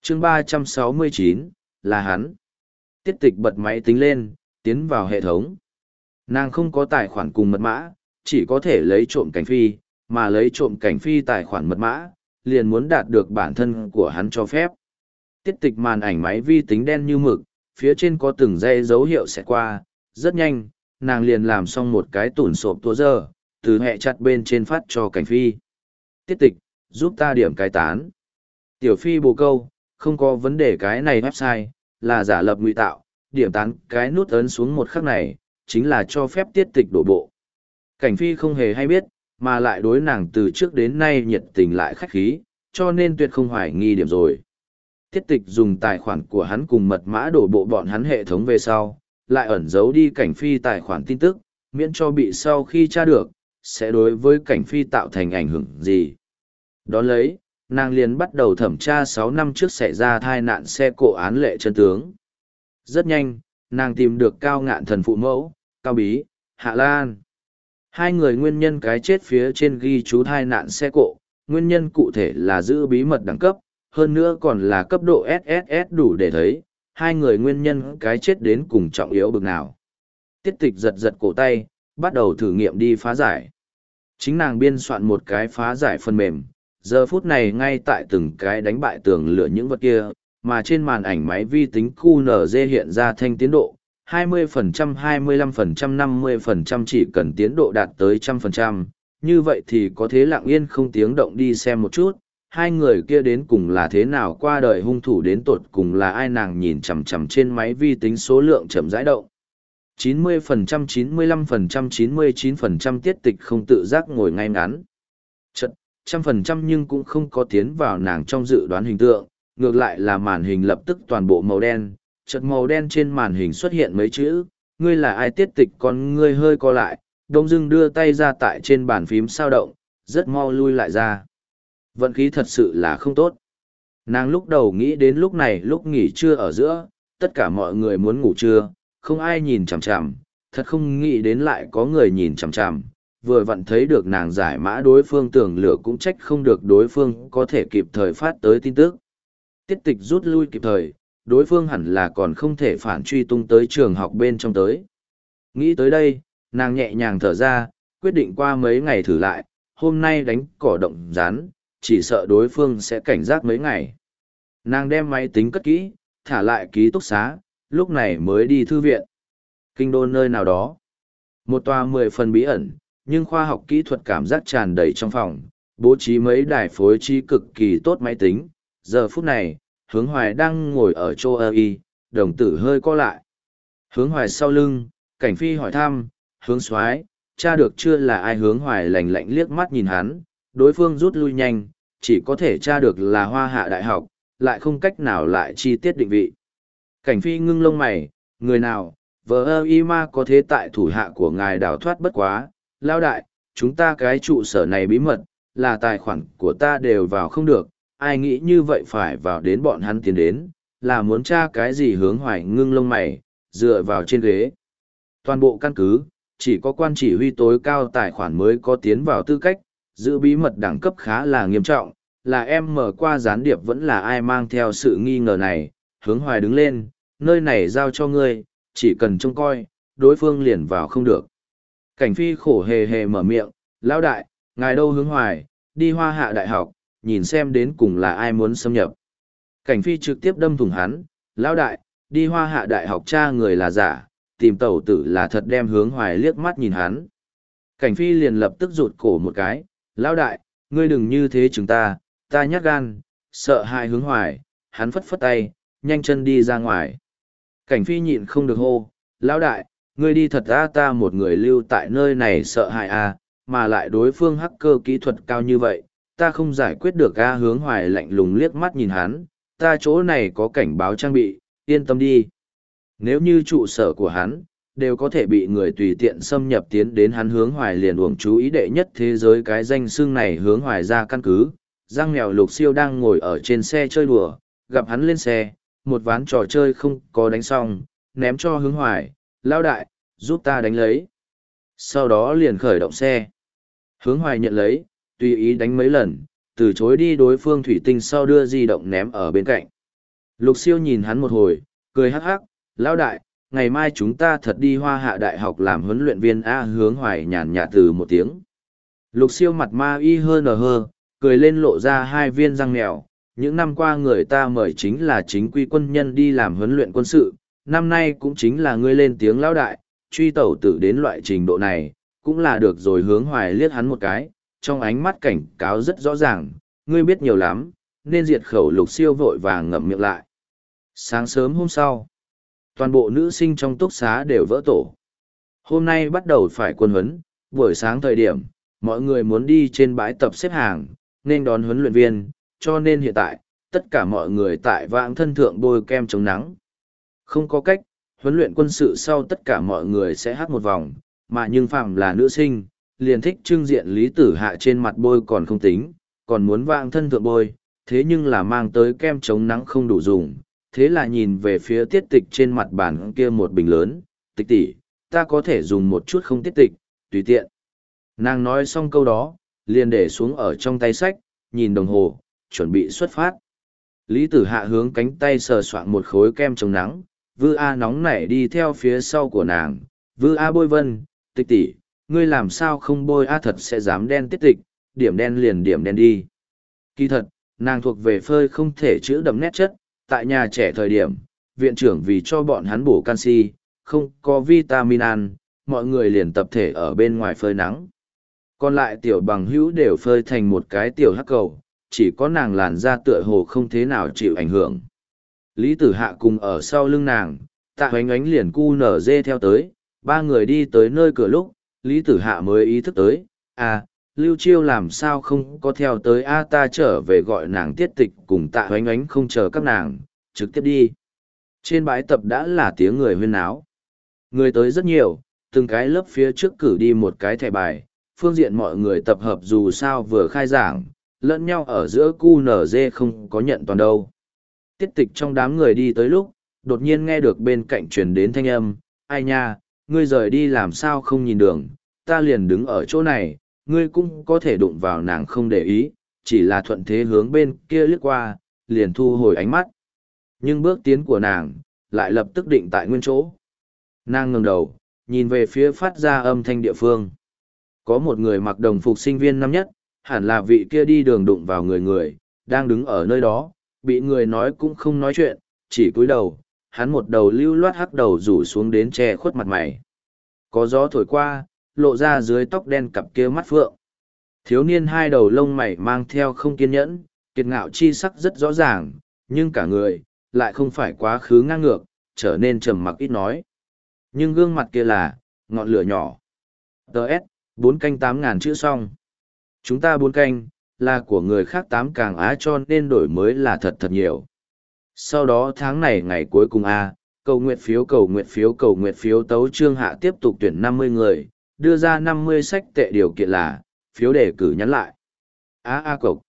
chương 369, là hắn. Tiết tịch bật máy tính lên, tiến vào hệ thống. Nàng không có tài khoản cùng mật mã, chỉ có thể lấy trộm cảnh phi, mà lấy trộm cảnh phi tài khoản mật mã, liền muốn đạt được bản thân của hắn cho phép. Tiết tịch màn ảnh máy vi tính đen như mực, phía trên có từng dây dấu hiệu sẽ qua, rất nhanh, nàng liền làm xong một cái tủn sộp tua giờ, từ hệ chặt bên trên phát cho cảnh phi. Tiết tịch, giúp ta điểm cái tán. Tiểu phi bồ câu, không có vấn đề, cái này website, là giả lập ngụy tạo, điểm tán cái nút ấn xuống một khắc này, chính là cho phép tiết tịch đổ bộ. Cảnh phi không hề hay biết, mà lại đối nàng từ trước đến nay nhiệt tình lại khách khí, cho nên tuyệt không hoài nghi điểm rồi. Tiết tịch dùng tài khoản của hắn cùng mật mã đổ bộ bọn hắn hệ thống về sau, lại ẩn giấu đi cảnh phi tài khoản tin tức, miễn cho bị sau khi tra được, sẽ đối với cảnh phi tạo thành ảnh hưởng gì. Đón lấy, nàng liền bắt đầu thẩm tra 6 năm trước xảy ra tai nạn xe cộ án lệ chân tướng. Rất nhanh, nàng tìm được Cao Ngạn Thần phụ mẫu, Cao Bí, Hạ Lan. Hai người nguyên nhân cái chết phía trên ghi chú tai nạn xe cộ, nguyên nhân cụ thể là giữ bí mật đẳng cấp, hơn nữa còn là cấp độ SSS đủ để thấy, hai người nguyên nhân cái chết đến cùng trọng yếu bực nào. Tiết tịch giật giật cổ tay, bắt đầu thử nghiệm đi phá giải. Chính nàng biên soạn một cái phá giải phần mềm, giờ phút này ngay tại từng cái đánh bại tường lửa những vật kia, mà trên màn ảnh máy vi tính QNZ hiện ra thanh tiến độ, 20%, 25%, 50% chỉ cần tiến độ đạt tới 100%, như vậy thì có thế lặng yên không tiếng động đi xem một chút, hai người kia đến cùng là thế nào qua đời, hung thủ đến tột cùng là ai. Nàng nhìn chằm chằm trên máy vi tính số lượng chậm rãi động. 90%, 95%, 99% tiết tịch không tự giác ngồi ngay ngắn. Chật, 100% nhưng cũng không có tiến vào nàng trong dự đoán hình tượng, ngược lại là màn hình lập tức toàn bộ màu đen, chật màu đen trên màn hình xuất hiện mấy chữ, ngươi là ai. Tiết tịch con ngươi hơi co lại, đông dưng đưa tay ra tại trên bàn phím sao động, rất mau lui lại ra. Vận khí thật sự là không tốt. Nàng lúc đầu nghĩ đến lúc này lúc nghỉ trưa ở giữa, tất cả mọi người muốn ngủ trưa, không ai nhìn chằm chằm, thật không nghĩ đến lại có người nhìn chằm chằm. Vừa vặn thấy được nàng giải mã đối phương tưởng lửa, cũng trách không được đối phương có thể kịp thời phát tới tin tức. Tiết tịch rút lui kịp thời, đối phương hẳn là còn không thể phản truy tung tới trường học bên trong tới. Nghĩ tới đây, nàng nhẹ nhàng thở ra, quyết định qua mấy ngày thử lại, hôm nay đánh cỏ động rán, chỉ sợ đối phương sẽ cảnh giác mấy ngày. Nàng đem máy tính cất kỹ, thả lại ký túc xá, lúc này mới đi thư viện. Kinh đô nơi nào đó. Một tòa 10 phần bí ẩn, nhưng khoa học kỹ thuật cảm giác tràn đầy trong phòng, bố trí mấy đài phối trí cực kỳ tốt máy tính. Giờ phút này, Hướng Hoài đang ngồi ở chỗ y, đồng tử hơi co lại. Hướng Hoài sau lưng, Cảnh Phi hỏi thăm, Hướng Soái, tra được chưa là ai? Hướng Hoài lạnh lạnh liếc mắt nhìn hắn, đối phương rút lui nhanh, chỉ có thể tra được là Hoa Hạ Đại học, lại không cách nào lại chi tiết định vị. Cảnh Phi ngưng lông mày, người nào, vợ y ma có thế tại thủ hạ của ngài đào thoát bất quá, lao đại, chúng ta cái trụ sở này bí mật, là tài khoản của ta đều vào không được, ai nghĩ như vậy phải vào đến bọn hắn tiến đến, là muốn tra cái gì? Hướng Hoài ngưng lông mày, dựa vào trên ghế. Toàn bộ căn cứ, chỉ có quan chỉ huy tối cao tài khoản mới có tiến vào tư cách, giữ bí mật đẳng cấp khá là nghiêm trọng, là em mở qua gián điệp vẫn là ai? Mang theo sự nghi ngờ này, Hướng Hoài đứng lên, nơi này giao cho ngươi, chỉ cần trông coi, đối phương liền vào không được. Cảnh Phi khổ hề hề mở miệng, lão đại, ngài đâu? Hướng Hoài, đi Hoa Hạ Đại học, nhìn xem đến cùng là ai muốn xâm nhập. Cảnh Phi trực tiếp đâm thủng hắn, lão đại, đi Hoa Hạ Đại học tra người là giả, tìm tẩu tử là thật. Đem Hướng Hoài liếc mắt nhìn hắn. Cảnh Phi liền lập tức rụt cổ một cái, lão đại, ngươi đừng như thế chúng ta nhát gan, sợ hại Hướng Hoài. Hắn phất phất tay, nhanh chân đi ra ngoài. Cảnh Phi nhịn không được hô, lão đại, ngươi đi thật ra, ta một người lưu tại nơi này sợ hại à, mà lại đối phương hacker kỹ thuật cao như vậy, ta không giải quyết được a. Hướng Hoài lạnh lùng liếc mắt nhìn hắn, ta chỗ này có cảnh báo trang bị, yên tâm đi. Nếu như trụ sở của hắn, đều có thể bị người tùy tiện xâm nhập tiến đến, hắn Hướng Hoài liền uổng chú ý đệ nhất thế giới cái danh xưng này. Hướng Hoài ra căn cứ, Giang Mèo Lục Siêu đang ngồi ở trên xe chơi đùa, gặp hắn lên xe, một ván trò chơi không có đánh xong, ném cho Hướng Hoài, lao đại, giúp ta đánh lấy. Sau đó liền khởi động xe. Hướng Hoài nhận lấy, tùy ý đánh mấy lần, từ chối đi đối phương thủy tinh, sau đưa di động ném ở bên cạnh. Lục siêu nhìn hắn một hồi, cười hắc hắc, lão đại, ngày mai chúng ta thật đi Hoa Hạ Đại học làm huấn luyện viên A. Hướng Hoài nhàn nhạt từ một tiếng. Lục siêu mặt ma y hơn hơ, cười lên lộ ra hai viên răng mèo. Những năm qua người ta mời chính là chính quy quân nhân đi làm huấn luyện quân sự, năm nay cũng chính là ngươi lên tiếng lão đại, truy tẩu tử đến loại trình độ này, cũng là được rồi. Hướng Hoài liếc hắn một cái, trong ánh mắt cảnh cáo rất rõ ràng, ngươi biết nhiều lắm, nên diệt khẩu. Lục siêu vội vàng ngậm miệng lại. Sáng sớm hôm sau, toàn bộ nữ sinh trong túc xá đều vỡ tổ. Hôm nay bắt đầu phải quân huấn, buổi sáng thời điểm, mọi người muốn đi trên bãi tập xếp hàng, nên đón huấn luyện viên, cho nên hiện tại, tất cả mọi người tại vãng thân thượng bôi kem chống nắng. Không có cách, huấn luyện quân sự sau tất cả mọi người sẽ hát một vòng, mà nhưng phạm là nữ sinh, liền thích trưng diện Lý Tử Hạ trên mặt bôi còn không tính, còn muốn vãng thân thượng bôi, thế nhưng là mang tới kem chống nắng không đủ dùng. Thế là nhìn về phía tiết tịch trên mặt bàn kia một bình lớn, tịch tỷ, ta có thể dùng một chút không tiết tịch, tùy tiện. Nàng nói xong câu đó, liền để xuống ở trong tay sách, nhìn đồng hồ, chuẩn bị xuất phát. Lý Tử Hạ hướng cánh tay sờ soạn một khối kem chống nắng, Vư A nóng nảy đi theo phía sau của nàng. Vư A bôi vân, tịch tỷ, ngươi làm sao không bôi A thật sẽ dám đen tiết tịch, điểm đen liền điểm đen đi. Kỳ thật, nàng thuộc về phơi không thể chữ đậm nét chất, tại nhà trẻ thời điểm, viện trưởng vì cho bọn hắn bổ canxi, không có vitamin ăn, mọi người liền tập thể ở bên ngoài phơi nắng. Còn lại tiểu bằng hữu đều phơi thành một cái tiểu hắc cầu, chỉ có nàng làn da tựa hồ không thế nào chịu ảnh hưởng. Lý Tử Hạ cùng ở sau lưng nàng, Tạ Hoánh Ánh liền cu nở dê theo tới, ba người đi tới nơi cửa lúc, Lý Tử Hạ mới ý thức tới, Lưu Chiêu làm sao không có theo tới ta trở về gọi nàng tiết tịch cùng Tạ Hoánh Ánh không chờ các nàng, trực tiếp đi. Trên bãi tập đã là tiếng người huyên náo. Người tới rất nhiều, từng cái lớp phía trước cử đi một cái thẻ bài, phương diện mọi người tập hợp dù sao vừa khai giảng, lẫn nhau ở giữa QNZ không có nhận toàn đâu. Tiết tịch trong đám người đi tới lúc, đột nhiên nghe được bên cạnh truyền đến thanh âm, ai nha, ngươi rời đi làm sao không nhìn đường, ta liền đứng ở chỗ này, ngươi cũng có thể đụng vào nàng không để ý, chỉ là thuận thế hướng bên kia liếc qua, liền thu hồi ánh mắt. Nhưng bước tiến của nàng, lại lập tức định tại nguyên chỗ. Nàng ngẩng đầu, nhìn về phía phát ra âm thanh địa phương. Có một người mặc đồng phục sinh viên năm nhất, hẳn là vị kia đi đường đụng vào người, đang đứng ở nơi đó, bị người nói cũng không nói chuyện, chỉ cúi đầu, hắn một đầu lưu loát hắc đầu rủ xuống đến che khuất mặt mày. Có gió thổi qua, lộ ra dưới tóc đen cặp kia mắt phượng. Thiếu niên hai đầu lông mày mang theo không kiên nhẫn, kiệt ngạo chi sắc rất rõ ràng, nhưng cả người, lại không phải quá khứ ngang ngược, trở nên trầm mặc ít nói. Nhưng gương mặt kia là, ngọn lửa nhỏ. Đợt, 4 canh 8.000 chữ xong. Chúng ta 4 canh, là của người khác 8 càng á cho nên đổi mới là thật thật nhiều. Sau đó tháng này ngày cuối cùng cầu nguyện phiếu tấu trương hạ tiếp tục tuyển 50 người, đưa ra 50 sách tệ điều kiện là, phiếu đề cử nhắn lại. Cộc.